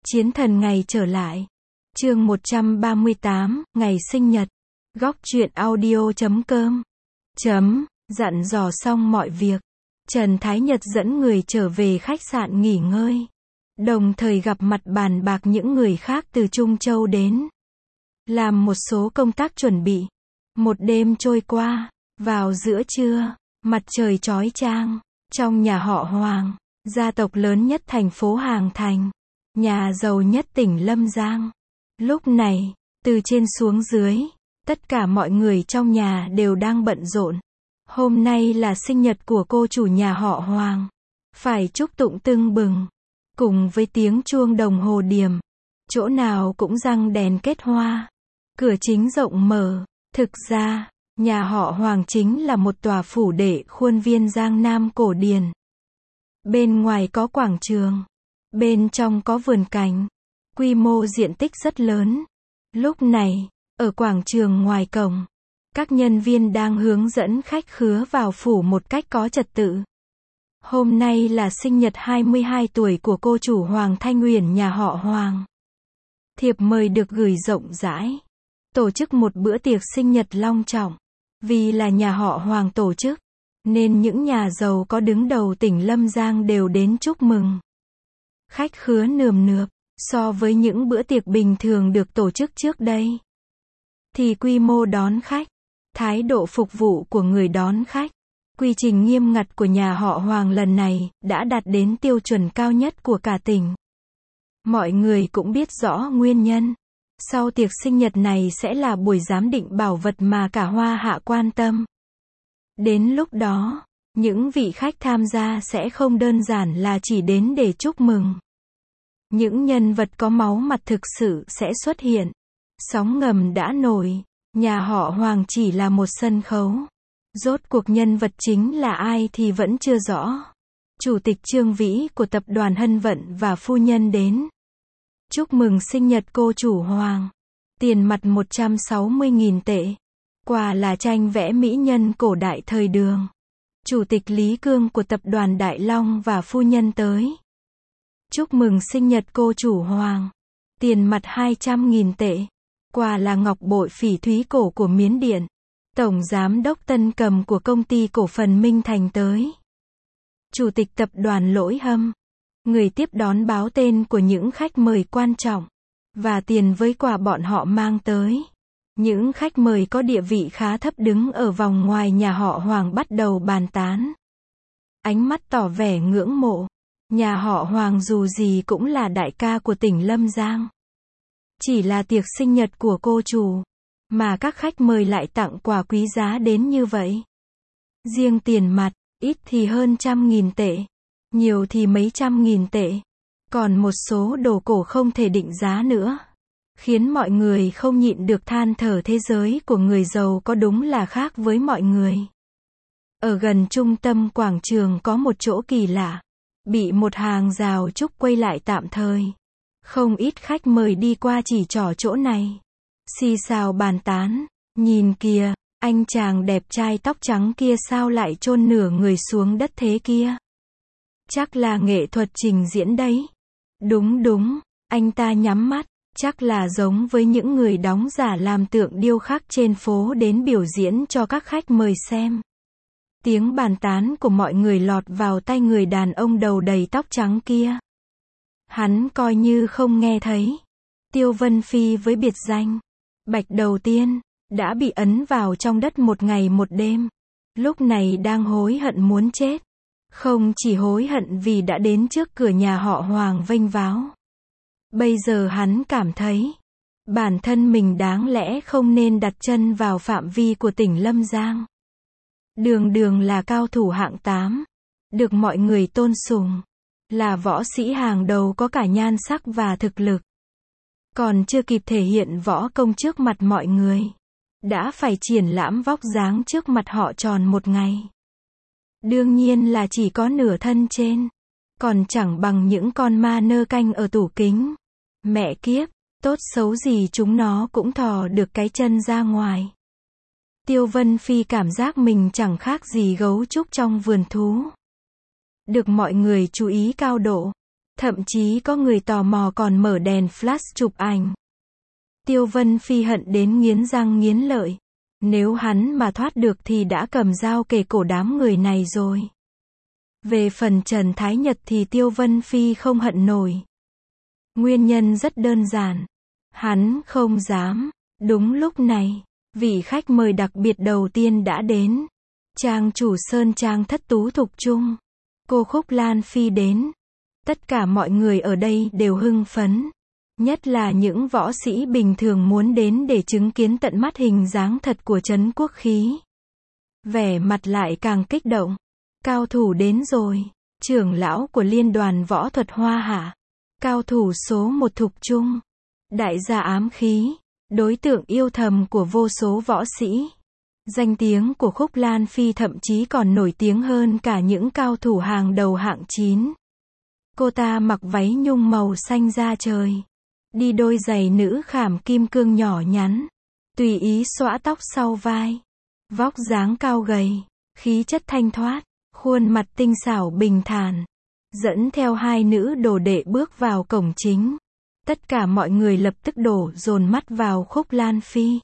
Chiến thần ngày trở lại. Chương 138, ngày sinh nhật. Góc truyện audio.com. Dặn dò xong mọi việc, Trần Thái Nhật dẫn người trở về khách sạn nghỉ ngơi. Đồng thời gặp mặt bàn bạc những người khác từ Trung Châu đến. Làm một số công tác chuẩn bị. Một đêm trôi qua, vào giữa trưa, mặt trời chói chang, trong nhà họ Hoàng, gia tộc lớn nhất thành phố Hàng Thành, nhà giàu nhất tỉnh Lâm Giang. Lúc này, từ trên xuống dưới, tất cả mọi người trong nhà đều đang bận rộn. Hôm nay là sinh nhật của cô chủ nhà họ Hoàng. Phải chúc tụng tưng bừng. Cùng với tiếng chuông đồng hồ điềm. Chỗ nào cũng răng đèn kết hoa. Cửa chính rộng mở. Thực ra, nhà họ Hoàng chính là một tòa phủ đệ khuôn viên Giang Nam cổ điển. Bên ngoài có quảng trường. Bên trong có vườn cảnh. Quy mô diện tích rất lớn. Lúc này, ở quảng trường ngoài cổng, các nhân viên đang hướng dẫn khách khứa vào phủ một cách có trật tự. Hôm nay là sinh nhật 22 tuổi của cô chủ Hoàng Thanh Uyển nhà họ Hoàng. Thiệp mời được gửi rộng rãi. Tổ chức một bữa tiệc sinh nhật long trọng. Vì là nhà họ Hoàng tổ chức, nên những nhà giàu có đứng đầu tỉnh Lâm Giang đều đến chúc mừng. Khách khứa nườm nượp, so với những bữa tiệc bình thường được tổ chức trước đây, thì quy mô đón khách, thái độ phục vụ của người đón khách, quy trình nghiêm ngặt của nhà họ Hoàng lần này đã đạt đến tiêu chuẩn cao nhất của cả tỉnh. Mọi người cũng biết rõ nguyên nhân. Sau tiệc sinh nhật này sẽ là buổi giám định bảo vật mà cả Hoa Hạ quan tâm. Đến lúc đó, những vị khách tham gia sẽ không đơn giản là chỉ đến để chúc mừng. Những nhân vật có máu mặt thực sự sẽ xuất hiện. Sóng ngầm đã nổi, nhà họ Hoàng chỉ là một sân khấu. Rốt cuộc nhân vật chính là ai thì vẫn chưa rõ. Chủ tịch Trương Vĩ của tập đoàn Hân Vận và phu nhân đến chúc mừng sinh nhật cô chủ Hoàng. Tiền mặt 160.000 tệ. Quà là tranh vẽ mỹ nhân cổ đại thời Đường. Chủ tịch Lý Cương của tập đoàn Đại Long và phu nhân tới chúc mừng sinh nhật cô chủ Hoàng. Tiền mặt 200.000 tệ. Quà là ngọc bội phỉ thúy cổ của Miến Điện. Tổng giám đốc Tân Cầm của công ty cổ phần Minh Thành tới. Chủ tịch tập đoàn Lỗi Hâm. Người tiếp đón báo tên của những khách mời quan trọng. Và tiền với quà bọn họ mang tới. Những khách mời có địa vị khá thấp đứng ở vòng ngoài nhà họ Hoàng bắt đầu bàn tán. Ánh mắt tỏ vẻ ngưỡng mộ. Nhà họ Hoàng dù gì cũng là đại ca của tỉnh Lâm Giang. Chỉ là tiệc sinh nhật của cô chủ, mà các khách mời lại tặng quà quý giá đến như vậy. Riêng tiền mặt, ít thì hơn 100.000 tệ, nhiều thì mấy 100.000 tệ. Còn một số đồ cổ không thể định giá nữa. Khiến mọi người không nhịn được than thở thế giới của người giàu có đúng là khác với mọi người. Ở gần trung tâm quảng trường có một chỗ kỳ lạ. Bị một hàng rào trúc quây lại tạm thời. Không ít khách mời đi qua chỉ trỏ chỗ này. Xì xào bàn tán. Nhìn kìa, anh chàng đẹp trai tóc trắng kia sao lại chôn nửa người xuống đất thế kia? Chắc là nghệ thuật trình diễn đấy. Đúng, anh ta nhắm mắt. Chắc là giống với những người đóng giả làm tượng điêu khắc trên phố đến biểu diễn cho các khách mời xem. Tiếng bàn tán của mọi người lọt vào tai người đàn ông đầu đầy tóc trắng kia. Hắn coi như không nghe thấy. Tiêu Vân Phi với biệt danh Bạch Đầu Tiên đã bị ấn vào trong đất một ngày một đêm. Lúc này đang hối hận muốn chết. Không chỉ hối hận vì đã đến trước cửa nhà họ Hoàng vênh váo. Bây giờ hắn cảm thấy bản thân mình đáng lẽ không nên đặt chân vào phạm vi của tỉnh Lâm Giang. Đường là cao thủ hạng 8, được mọi người tôn sùng, là võ sĩ hàng đầu có cả nhan sắc và thực lực. Còn chưa kịp thể hiện võ công trước mặt mọi người, đã phải triển lãm vóc dáng trước mặt họ tròn một ngày. Đương nhiên là chỉ có nửa thân trên, còn chẳng bằng những con ma nơ canh ở tủ kính. Mẹ kiếp, tốt xấu gì chúng nó cũng thò được cái chân ra ngoài. Tiêu Vân Phi cảm giác mình chẳng khác gì gấu trúc trong vườn thú. Được mọi người chú ý cao độ. Thậm chí có người tò mò còn mở đèn flash chụp ảnh. Tiêu Vân Phi hận đến nghiến răng nghiến lợi. Nếu hắn mà thoát được thì đã cầm dao kề cổ đám người này rồi. Về phần Trần Thái Nhật thì Tiêu Vân Phi không hận nổi. Nguyên nhân rất đơn giản. Hắn không dám. Đúng lúc này, vị khách mời đặc biệt đầu tiên đã đến. Trang chủ Sơn Trang Thất Tú Thục Trung. Cô Khúc Lan Phi đến. Tất cả mọi người ở đây đều hưng phấn. Nhất là những võ sĩ bình thường muốn đến để chứng kiến tận mắt hình dáng thật của Trấn Quốc Khí. Vẻ mặt lại càng kích động. Cao thủ đến rồi. Trưởng lão của Liên đoàn Võ thuật Hoa Hạ. Cao thủ số 1 Thục Trung. Đại gia ám khí. Đối tượng yêu thầm của vô số võ sĩ. Danh tiếng của Khúc Lan Phi thậm chí còn nổi tiếng hơn cả những cao thủ hàng đầu hạng 9. Cô ta mặc váy nhung màu xanh da trời. Đi đôi giày nữ khảm kim cương nhỏ nhắn. Tùy ý xõa tóc sau vai. Vóc dáng cao gầy. Khí chất thanh thoát. Khuôn mặt tinh xảo bình thản. Dẫn theo hai nữ đồ đệ bước vào cổng chính. Tất cả mọi người lập tức đổ dồn mắt vào Khúc Lan Phi.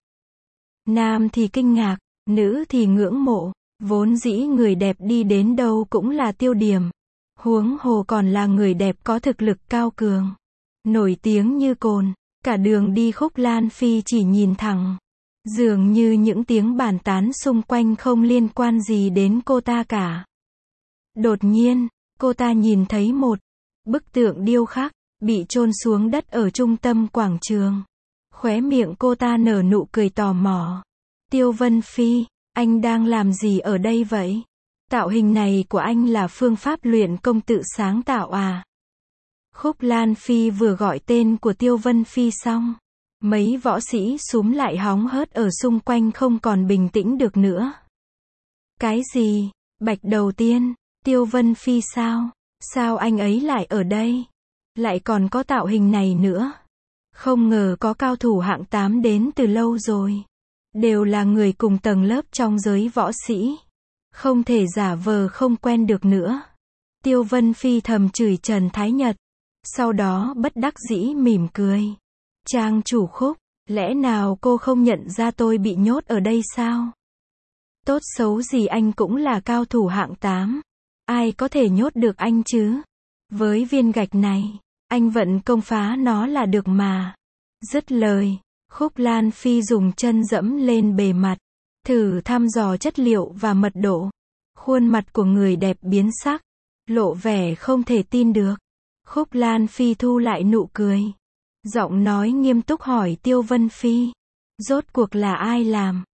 Nam thì kinh ngạc, nữ thì ngưỡng mộ. Vốn dĩ người đẹp đi đến đâu cũng là tiêu điểm. Huống hồ còn là người đẹp có thực lực cao cường. Nổi tiếng như cồn. Cả đường đi Khúc Lan Phi chỉ nhìn thẳng. Dường như những tiếng bàn tán xung quanh không liên quan gì đến cô ta cả. Đột nhiên, cô ta nhìn thấy một bức tượng điêu khắc bị chôn xuống đất ở trung tâm quảng trường. Khóe miệng cô ta nở nụ cười tò mò. Tiêu Vân Phi, anh đang làm gì ở đây vậy? Tạo hình này của anh là phương pháp luyện công tự sáng tạo à? Khúc Lan Phi vừa gọi tên của Tiêu Vân Phi xong. Mấy võ sĩ xúm lại hóng hớt ở xung quanh không còn bình tĩnh được nữa. Cái gì? Bạch đầu tiên, Tiêu Vân Phi sao? Sao anh ấy lại ở đây? Lại còn có tạo hình này nữa. Không ngờ có cao thủ hạng 8 đến từ lâu rồi. Đều là người cùng tầng lớp trong giới võ sĩ. Không thể giả vờ không quen được nữa. Tiêu Vân Phi thầm chửi Trần Thái Nhật. Sau đó bất đắc dĩ mỉm cười. Trang chủ Khúc, lẽ nào cô không nhận ra tôi bị nhốt ở đây sao? Tốt xấu gì anh cũng là cao thủ hạng 8. Ai có thể nhốt được anh chứ? Với viên gạch này, anh vận công phá nó là được mà. Dứt lời, Khúc Lan Phi dùng chân dẫm lên bề mặt, thử thăm dò chất liệu và mật độ. Khuôn mặt của người đẹp biến sắc, lộ vẻ không thể tin được. Khúc Lan Phi thu lại nụ cười. Giọng nói nghiêm túc hỏi Tiêu Vân Phi. Rốt cuộc là ai làm?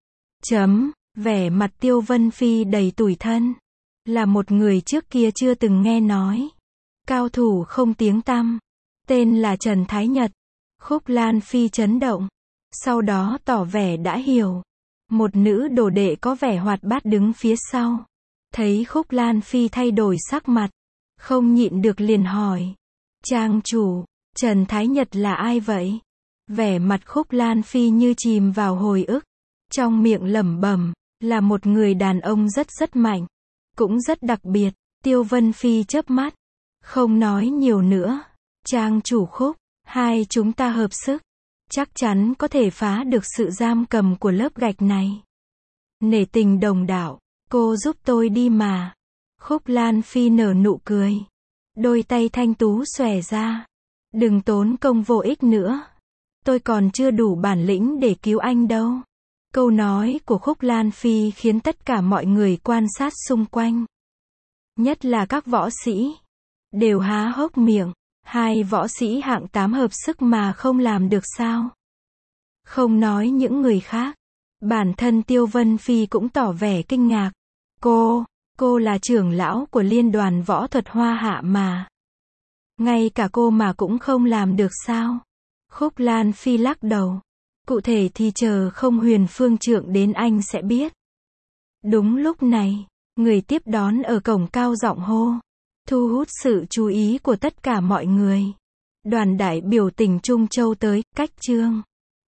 Vẻ mặt Tiêu Vân Phi đầy tủi thân. Là một người trước kia chưa từng nghe nói. Cao thủ không tiếng tăm. Tên là Trần Thái Nhật. Khúc Lan Phi chấn động. Sau đó tỏ vẻ đã hiểu. Một nữ đồ đệ có vẻ hoạt bát đứng phía sau. Thấy Khúc Lan Phi thay đổi sắc mặt. Không nhịn được liền hỏi. Trang chủ, Trần Thái Nhật là ai vậy? Vẻ mặt Khúc Lan Phi như chìm vào hồi ức. Trong miệng lẩm bẩm, là một người đàn ông rất mạnh. Cũng rất đặc biệt. Tiêu Vân Phi chớp mắt. Không nói nhiều nữa. Trang chủ Khúc, hai chúng ta hợp sức. Chắc chắn có thể phá được sự giam cầm của lớp gạch này. Nể tình đồng đạo, cô giúp tôi đi mà. Khúc Lan Phi nở nụ cười. Đôi tay thanh tú xòe ra. Đừng tốn công vô ích nữa. Tôi còn chưa đủ bản lĩnh để cứu anh đâu. Câu nói của Khúc Lan Phi khiến tất cả mọi người quan sát xung quanh, nhất là các võ sĩ, đều há hốc miệng. Hai võ sĩ hạng 8 hợp sức mà không làm được sao? Không nói những người khác. Bản thân Tiêu Vân Phi cũng tỏ vẻ kinh ngạc. Cô là trưởng lão của Liên đoàn Võ thuật Hoa Hạ mà. Ngay cả cô mà cũng không làm được sao? Khúc Lan Phi lắc đầu. Cụ thể thì chờ không Huyền Phương Trượng đến anh sẽ biết. Đúng lúc này, người tiếp đón ở cổng cao giọng hô. Thu hút sự chú ý của tất cả mọi người. Đoàn đại biểu tỉnh Trung Châu tới, cách Trương